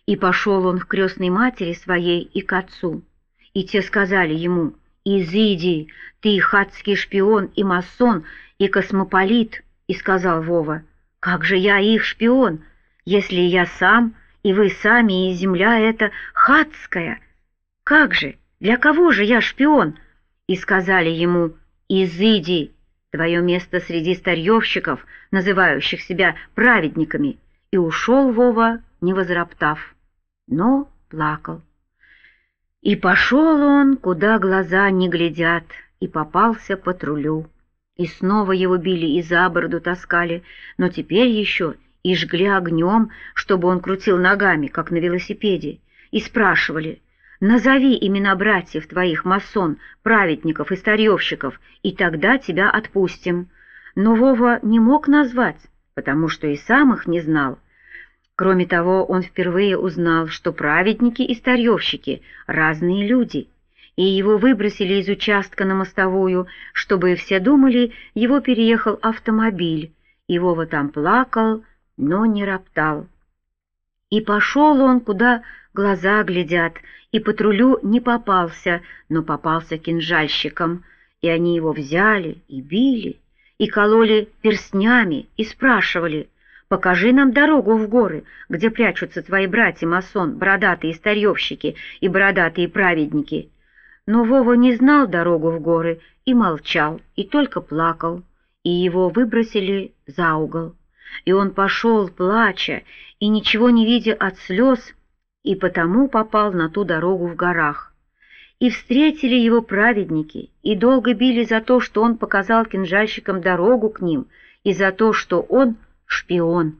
И пошел он к крестной матери своей и к отцу. И те сказали ему: «Изыди, ты хатский шпион и масон, и космополит». И сказал Вова: «Как же я их шпион, если я сам, и вы сами, и земля эта хатская? Как же, для кого же я шпион?» И сказали ему: «Изыди, твое место среди старьевщиков, называющих себя праведниками». И ушел Вова, не возроптав, но плакал. И пошел он, куда глаза не глядят, и попался патрулю. И снова его били и за бороду таскали, но теперь еще и жгли огнем, чтобы он крутил ногами, как на велосипеде, и спрашивали: «Назови имена братьев твоих, масон, праведников и старьевщиков, и тогда тебя отпустим». Но Вова не мог назвать, потому что и сам их не знал. Кроме того, он впервые узнал, что праведники и старьевщики — разные люди, и его выбросили из участка на мостовую, чтобы все думали, его переехал автомобиль, и Вова там плакал, но не роптал. И пошел он, куда глаза глядят, и патрулю не попался, но попался кинжальщикам, и они его взяли и били, и кололи перстнями, и спрашивали: «Покажи нам дорогу в горы, где прячутся твои братья-масон, бородатые старьевщики и бородатые праведники». Но Вова не знал дорогу в горы и молчал, и только плакал, и его выбросили за угол. И он пошел, плача, и ничего не видя от слез, и потому попал на ту дорогу в горах. И встретили его праведники, и долго били за то, что он показал кинжальщикам дорогу к ним, и за то, что он шпион.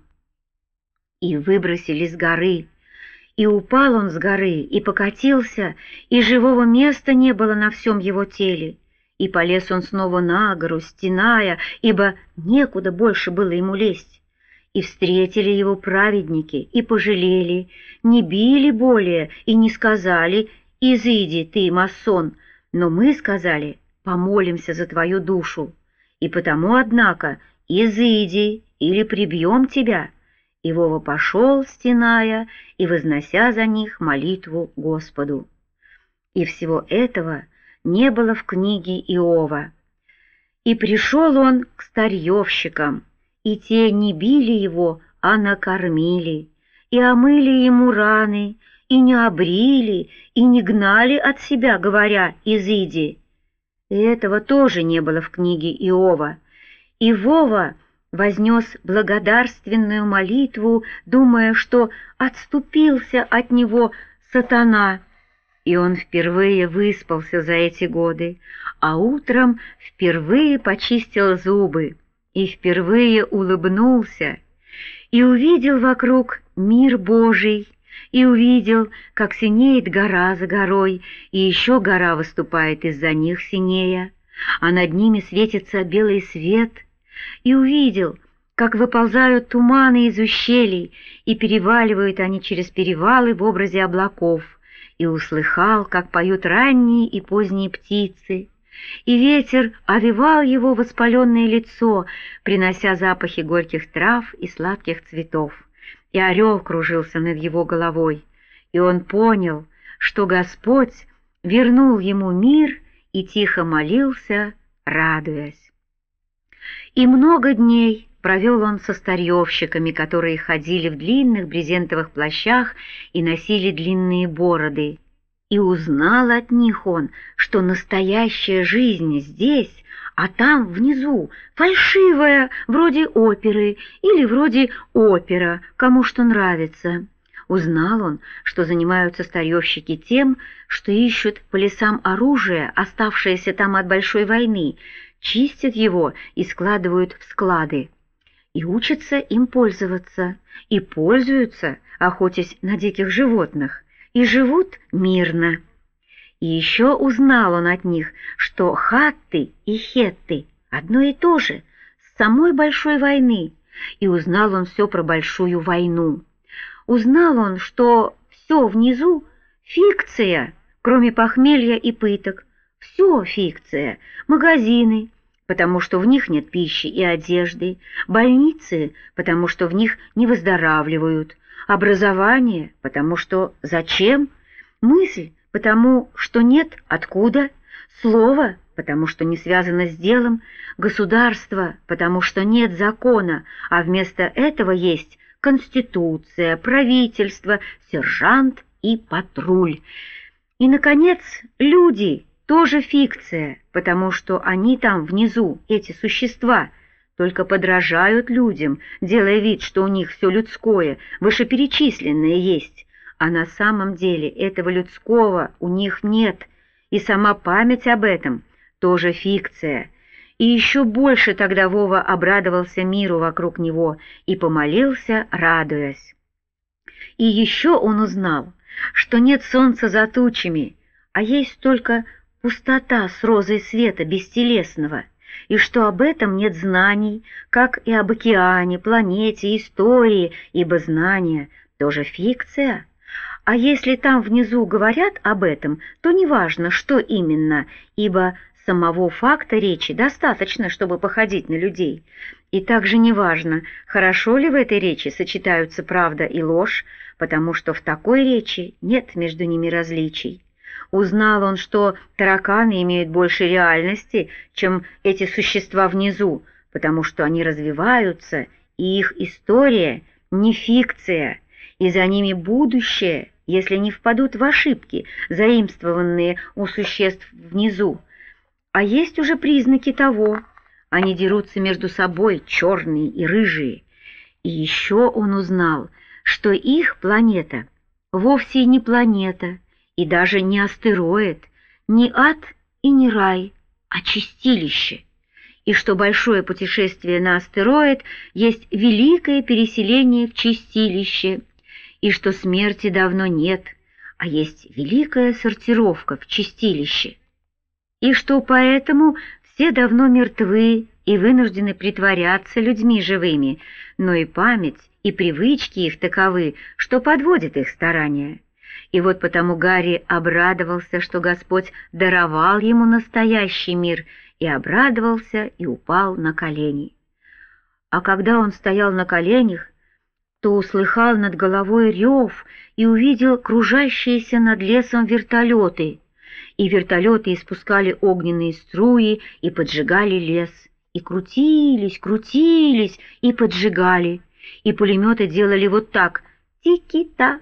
И выбросили с горы, и упал он с горы, и покатился, и живого места не было на всем его теле. И полез он снова на гору, стеная, ибо некуда больше было ему лезть. И встретили его праведники, и пожалели, не били более, и не сказали: «Изыди, ты, масон», но мы сказали: «Помолимся за твою душу». И потому, однако, изыди, или прибьем тебя». И Вова пошел, стеная, и вознося за них молитву Господу. И всего этого не было в книге Иова. И пришел он к старьевщикам, и те не били его, а накормили, и омыли ему раны, и не обрили, и не гнали от себя, говоря: «Изыди». И этого тоже не было в книге Иова. И Вова вознес благодарственную молитву, думая, что отступился от него сатана. И он впервые выспался за эти годы, а утром впервые почистил зубы, и впервые улыбнулся, и увидел вокруг мир Божий, и увидел, как синеет гора за горой, и еще гора выступает из-за них синея, а над ними светится белый свет, и увидел, как выползают туманы из ущелий, и переваливают они через перевалы в образе облаков, и услыхал, как поют ранние и поздние птицы, и ветер овевал его воспаленное лицо, принося запахи горьких трав и сладких цветов, и орел кружился над его головой, и он понял, что Господь вернул ему мир, и тихо молился, радуясь. И много дней провел он со старьевщиками, которые ходили в длинных брезентовых плащах и носили длинные бороды. И узнал от них он, что настоящая жизнь здесь, а там внизу фальшивая, вроде оперы или вроде опера, кому что нравится. Узнал он, что занимаются старьевщики тем, что ищут по лесам оружие, оставшееся там от большой войны, чистят его и складывают в склады. И учатся им пользоваться, и пользуются, охотясь на диких животных, и живут мирно. И еще узнал он от них, что хатты и хетты одно и то же, с самой большой войны, и узнал он все про большую войну. Узнал он, что все внизу фикция, кроме похмелья и пыток, все фикция, магазины, потому что в них нет пищи и одежды, больницы, потому что в них не выздоравливают, образование, потому что зачем, мысль, потому что нет откуда, слово, потому что не связано с делом, государство, потому что нет закона, а вместо этого есть конституция, правительство, сержант и патруль. И, наконец, люди тоже фикция, потому что они там внизу, эти существа, только подражают людям, делая вид, что у них все людское, вышеперечисленное есть, а на самом деле этого людского у них нет, и сама память об этом тоже фикция. И еще больше тогда Вова обрадовался миру вокруг него и помолился, радуясь. И еще он узнал, что нет солнца за тучами, а есть только пустота с розой света бестелесного, и что об этом нет знаний, как и об океане, планете, истории, ибо знания тоже фикция. А если там внизу говорят об этом, то неважно, что именно, ибо самого факта речи достаточно, чтобы походить на людей. И также неважно, хорошо ли в этой речи сочетаются правда и ложь, потому что в такой речи нет между ними различий. Узнал он, что тараканы имеют больше реальности, чем эти существа внизу, потому что они развиваются, и их история не фикция, и за ними будущее, если не впадут в ошибки, заимствованные у существ внизу. А есть уже признаки того. Они дерутся между собой, черные и рыжие. И еще он узнал, что их планета вовсе не планета, и даже не астероид, не ад и не рай, а чистилище, и что большое путешествие на астероид есть великое переселение в чистилище, и что смерти давно нет, а есть великая сортировка в чистилище, и что поэтому все давно мертвы и вынуждены притворяться людьми живыми, но и память, и привычки их таковы, что подводят их старания. И вот потому Гарри обрадовался, что Господь даровал ему настоящий мир, и обрадовался и упал на колени. А когда он стоял на коленях, то услыхал над головой рев и увидел кружащиеся над лесом вертолеты, и вертолеты испускали огненные струи и поджигали лес, и крутились, крутились и поджигали, и пулеметы делали вот так: тики-та,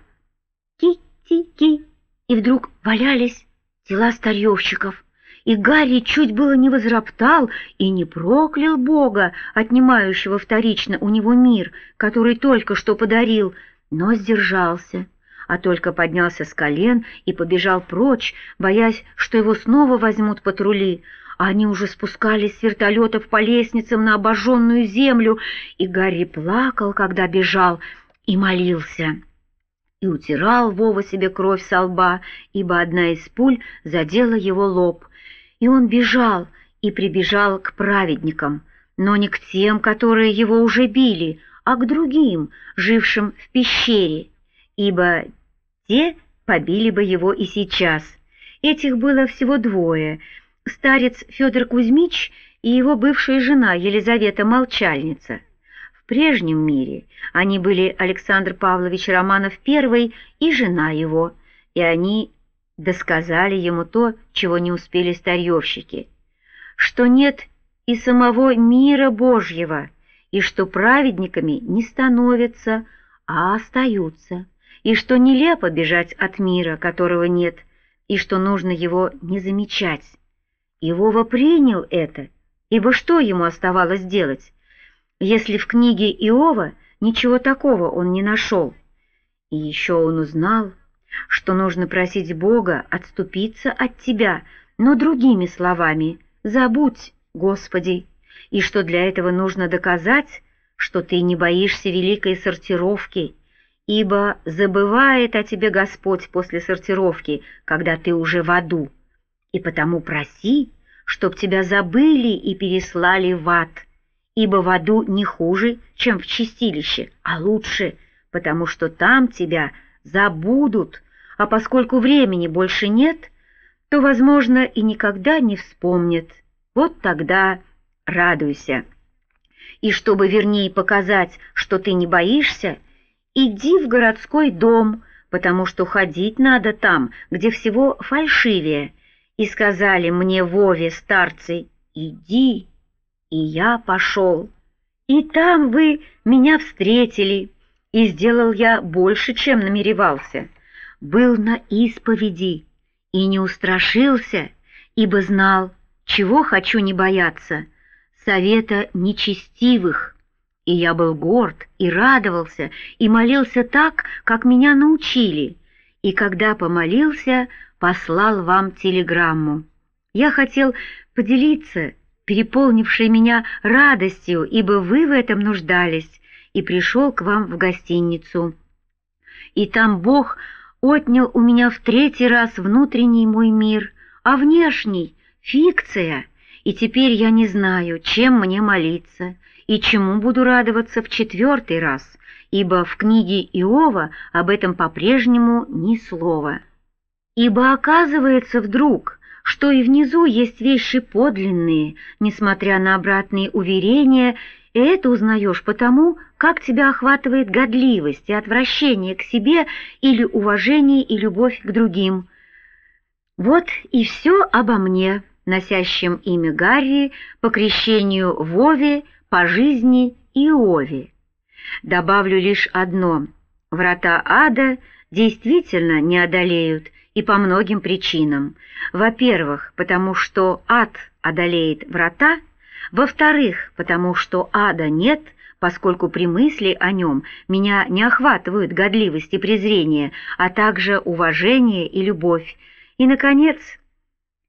ки-ки-ки, и вдруг валялись тела старьевщиков, и Гарри чуть было не возроптал и не проклял Бога, отнимающего вторично у него мир, который только что подарил, но сдержался, а только поднялся с колен и побежал прочь, боясь, что его снова возьмут патрули, а они уже спускались с вертолетов по лестницам на обожженную землю, и Гарри плакал, когда бежал, и молился. И утирал Вова себе кровь со лба, ибо одна из пуль задела его лоб. И он бежал и прибежал к праведникам, но не к тем, которые его уже били, а к другим, жившим в пещере, ибо те побили бы его и сейчас. Этих было всего двое: старец Федор Кузьмич и его бывшая жена Елизавета Молчальница. В прежнем мире они были Александр Павлович Романов I и жена его, и они досказали ему то, чего не успели старьевщики, что нет и самого мира Божьего, и что праведниками не становятся, а остаются, и что нелепо бежать от мира, которого нет, и что нужно его не замечать. И Вова принял это, ибо что ему оставалось делать, если в книге Иова ничего такого он не нашел? И еще он узнал, что нужно просить Бога отступиться от тебя, но другими словами: «Забудь, Господи», и что для этого нужно доказать, что ты не боишься великой сортировки, ибо забывает о тебе Господь после сортировки, когда ты уже в аду, и потому проси, чтоб тебя забыли и переслали в ад, ибо в аду не хуже, чем в чистилище, а лучше, потому что там тебя забудут, а поскольку времени больше нет, то, возможно, и никогда не вспомнят. Вот тогда радуйся. И чтобы вернее показать, что ты не боишься, иди в городской дом, потому что ходить надо там, где всего фальшивее. И сказали мне Вове старцы: иди. И я пошел. И там вы меня встретили, и сделал я больше, чем намеревался. Был на исповеди и не устрашился, ибо знал, чего хочу не бояться, совета нечестивых. И я был горд и радовался, и молился так, как меня научили. И когда помолился, послал вам телеграмму. Я хотел поделиться переполнившей меня радостью, ибо вы в этом нуждались, и пришел к вам в гостиницу. И там Бог отнял у меня в 3-й раз внутренний мой мир, а внешний — фикция, и теперь я не знаю, чем мне молиться и чему буду радоваться в 4-й раз, ибо в книге Иова об этом по-прежнему ни слова. Ибо оказывается вдруг, что и внизу есть вещи подлинные, несмотря на обратные уверения, и это узнаешь потому, как тебя охватывает годливость и отвращение к себе или уважение и любовь к другим. Вот и все обо мне, носящем имя Гарри, по крещению Вове, по жизни Иове. Добавлю лишь одно: врата ада действительно не одолеют, и по многим причинам. Во-первых, потому что ад одолеет врата, во-вторых, потому что ада нет, поскольку при мысли о нем меня не охватывают годливость и презрение, а также уважение и любовь. И, наконец,